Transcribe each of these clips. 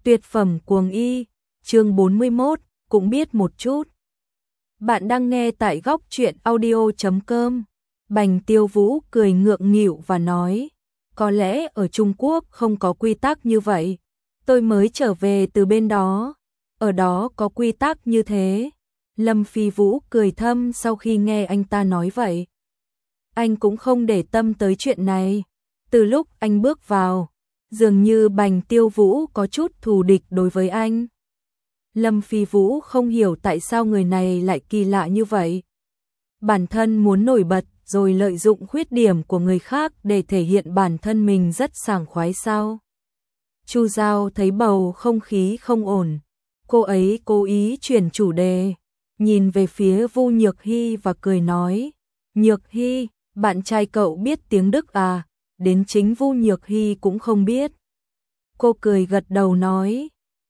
Tuyệt phẩm cuồng y, chương 41, cũng biết một chút. Bạn đang nghe tại góc truyện audio.com. Bành Tiêu Vũ cười ngượng nghịu và nói, có lẽ ở Trung Quốc không có quy tắc như vậy. Tôi mới trở về từ bên đó, ở đó có quy tắc như thế. Lâm Phi Vũ cười thâm sau khi nghe anh ta nói vậy. Anh cũng không để tâm tới chuyện này. Từ lúc anh bước vào, dường như Bành Tiêu Vũ có chút thù địch đối với anh. Lâm Phi Vũ không hiểu tại sao người này lại kỳ lạ như vậy. Bản thân muốn nổi bật rồi lợi dụng khuyết điểm của người khác để thể hiện bản thân mình rất sảng khoái sao? Chu Giao thấy bầu không khí không ổn. Cô ấy cố ý chuyển chủ đề, nhìn về phía Vu Nhược Hy và cười nói, Nhược Hy, bạn trai cậu biết tiếng Đức à? Đến chính Vu Nhược Hy cũng không biết. Cô cười gật đầu nói,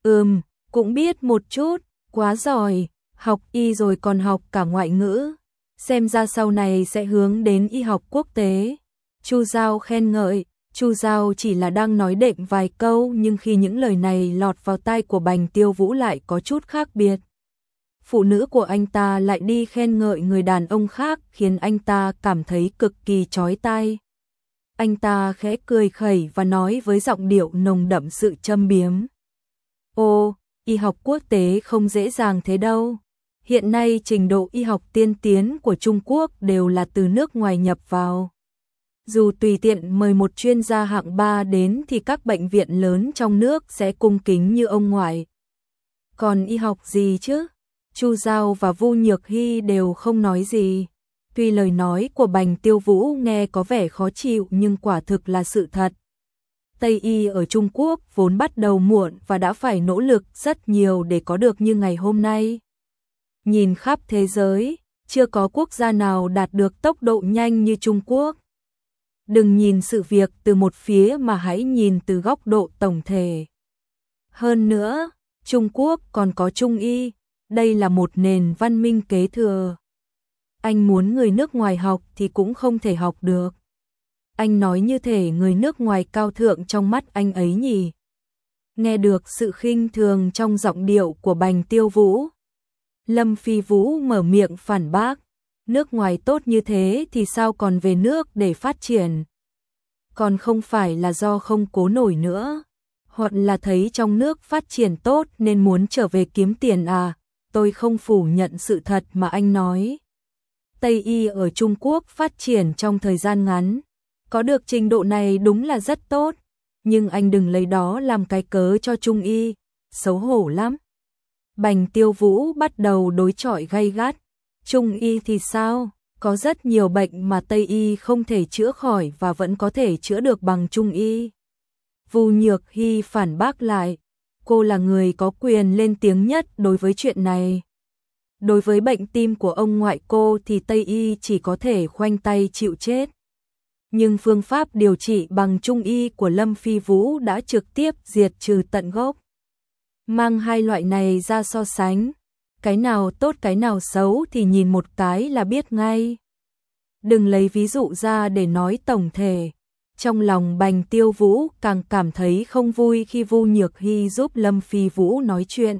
cũng biết một chút, quá giỏi, học y rồi còn học cả ngoại ngữ. Xem ra sau này sẽ hướng đến y học quốc tế. Chu Giao khen ngợi. Chu Giao chỉ là đang nói đệm vài câu, nhưng khi những lời này lọt vào tai của Bành Tiêu Vũ lại có chút khác biệt. Phụ nữ của anh ta lại đi khen ngợi người đàn ông khác, khiến anh ta cảm thấy cực kỳ chói tai. Anh ta khẽ cười khẩy và nói với giọng điệu nồng đậm sự châm biếm, ô, y học quốc tế không dễ dàng thế đâu. Hiện nay trình độ y học tiên tiến của Trung Quốc đều là từ nước ngoài nhập vào. Dù tùy tiện mời một chuyên gia hạng 3 đến thì các bệnh viện lớn trong nước sẽ cung kính như ông ngoại. Còn y học gì chứ? Chu Giao và Vu Nhược Hy đều không nói gì. Tuy lời nói của Bành Tiêu Vũ nghe có vẻ khó chịu nhưng quả thực là sự thật. Tây y ở Trung Quốc vốn bắt đầu muộn và đã phải nỗ lực rất nhiều để có được như ngày hôm nay. Nhìn khắp thế giới, chưa có quốc gia nào đạt được tốc độ nhanh như Trung Quốc. Đừng nhìn sự việc từ một phía mà hãy nhìn từ góc độ tổng thể. Hơn nữa, Trung Quốc còn có Trung y, đây là một nền văn minh kế thừa. Anh muốn người nước ngoài học thì cũng không thể học được. Anh nói như thể người nước ngoài cao thượng trong mắt anh ấy nhỉ. Nghe được sự khinh thường trong giọng điệu của Bành Tiêu Vũ, Lâm Phi Vũ mở miệng phản bác, nước ngoài tốt như thế thì sao còn về nước để phát triển? Còn không phải là do không cố nổi nữa, hoặc là thấy trong nước phát triển tốt nên muốn trở về kiếm tiền à? Tôi không phủ nhận sự thật mà anh nói. Tây y ở Trung Quốc phát triển trong thời gian ngắn, có được trình độ này đúng là rất tốt, nhưng anh đừng lấy đó làm cái cớ cho Trung y, xấu hổ lắm. Bành Tiêu Vũ bắt đầu đối chọi gay gắt. Trung y thì sao? Có rất nhiều bệnh mà Tây y không thể chữa khỏi và vẫn có thể chữa được bằng Trung y. Vu Nhược Hy phản bác lại, cô là người có quyền lên tiếng nhất đối với chuyện này. Đối với bệnh tim của ông ngoại cô thì Tây y chỉ có thể khoanh tay chịu chết. Nhưng phương pháp điều trị bằng Trung y của Lâm Phi Vũ đã trực tiếp diệt trừ tận gốc. Mang hai loại này ra so sánh, cái nào tốt cái nào xấu thì nhìn một cái là biết ngay. Đừng lấy ví dụ ra để nói tổng thể. Trong lòng Bành Tiêu Vũ càng cảm thấy không vui khi Vu Nhược Hy giúp Lâm Phi Vũ nói chuyện.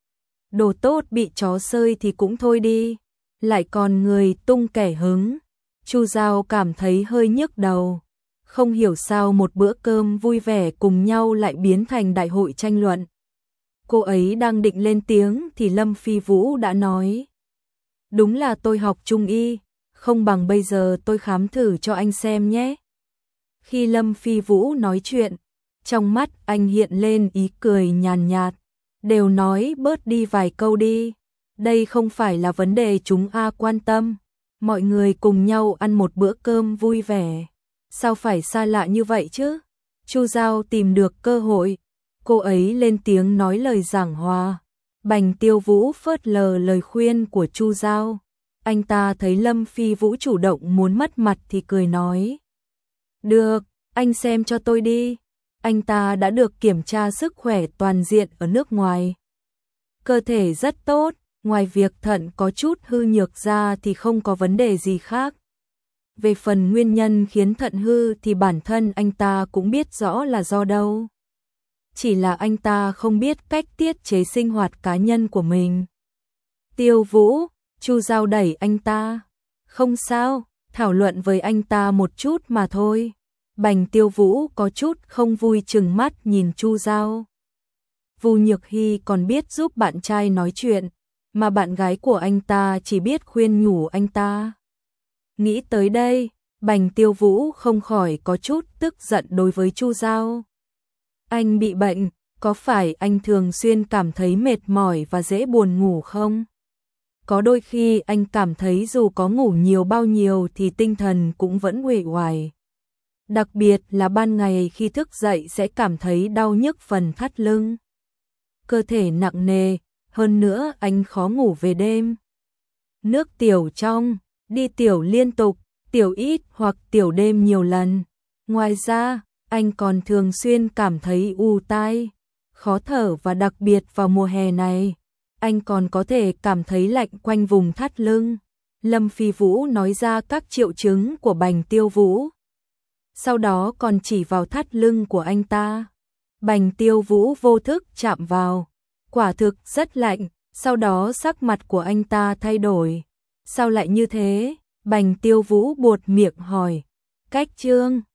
Đồ tốt bị chó sơi thì cũng thôi đi, lại còn người tung kẻ hứng. Chu Giao cảm thấy hơi nhức đầu. Không hiểu sao một bữa cơm vui vẻ cùng nhau lại biến thành đại hội tranh luận. Cô ấy đang định lên tiếng thì Lâm Phi Vũ đã nói, đúng là tôi học Trung y, không bằng bây giờ tôi khám thử cho anh xem nhé. Khi Lâm Phi Vũ nói chuyện, trong mắt anh hiện lên ý cười nhàn nhạt, đều nói bớt đi vài câu đi, đây không phải là vấn đề chúng ta quan tâm, mọi người cùng nhau ăn một bữa cơm vui vẻ, sao phải xa lạ như vậy chứ? Chu Giao tìm được cơ hội, cô ấy lên tiếng nói lời giảng hòa. Bành Tiêu Vũ phớt lờ lời khuyên của Chu Giao. Anh ta thấy Lâm Phi Vũ chủ động muốn mất mặt thì cười nói, được, anh xem cho tôi đi. Anh ta đã được kiểm tra sức khỏe toàn diện ở nước ngoài. Cơ thể rất tốt, ngoài việc thận có chút hư nhược ra thì không có vấn đề gì khác. Về phần nguyên nhân khiến thận hư thì bản thân anh ta cũng biết rõ là do đâu. chỉ là anh ta không biết cách tiết chế sinh hoạt cá nhân của mình. Tiêu Vũ, Chu Giao đẩy anh ta. Không sao, thảo luận với anh ta một chút mà thôi. Bành Tiêu Vũ có chút không vui trừng mắt nhìn Chu Giao. Vu Nhược Hy còn biết giúp bạn trai nói chuyện, mà bạn gái của anh ta chỉ biết khuyên nhủ anh ta. Nghĩ tới đây, Bành Tiêu Vũ không khỏi có chút tức giận đối với Chu Giao. Anh bị bệnh, có phải anh thường xuyên cảm thấy mệt mỏi và dễ buồn ngủ không? Có đôi khi anh cảm thấy dù có ngủ nhiều bao nhiêu thì tinh thần cũng vẫn uể oải. Đặc biệt là ban ngày khi thức dậy sẽ cảm thấy đau nhức phần thắt lưng. Cơ thể nặng nề, hơn nữa anh khó ngủ về đêm. Nước tiểu trong, đi tiểu liên tục, tiểu ít hoặc tiểu đêm nhiều lần. Ngoài ra, anh còn thường xuyên cảm thấy ù tai, khó thở và đặc biệt vào mùa hè này, anh còn có thể cảm thấy lạnh quanh vùng thắt lưng. Lâm Phi Vũ nói ra các triệu chứng của Bành Tiêu Vũ. Sau đó còn chỉ vào thắt lưng của anh ta. Bành Tiêu Vũ vô thức chạm vào. Quả thực rất lạnh, sau đó sắc mặt của anh ta thay đổi. Sao lại như thế? Bành Tiêu Vũ buột miệng hỏi. Cách Trương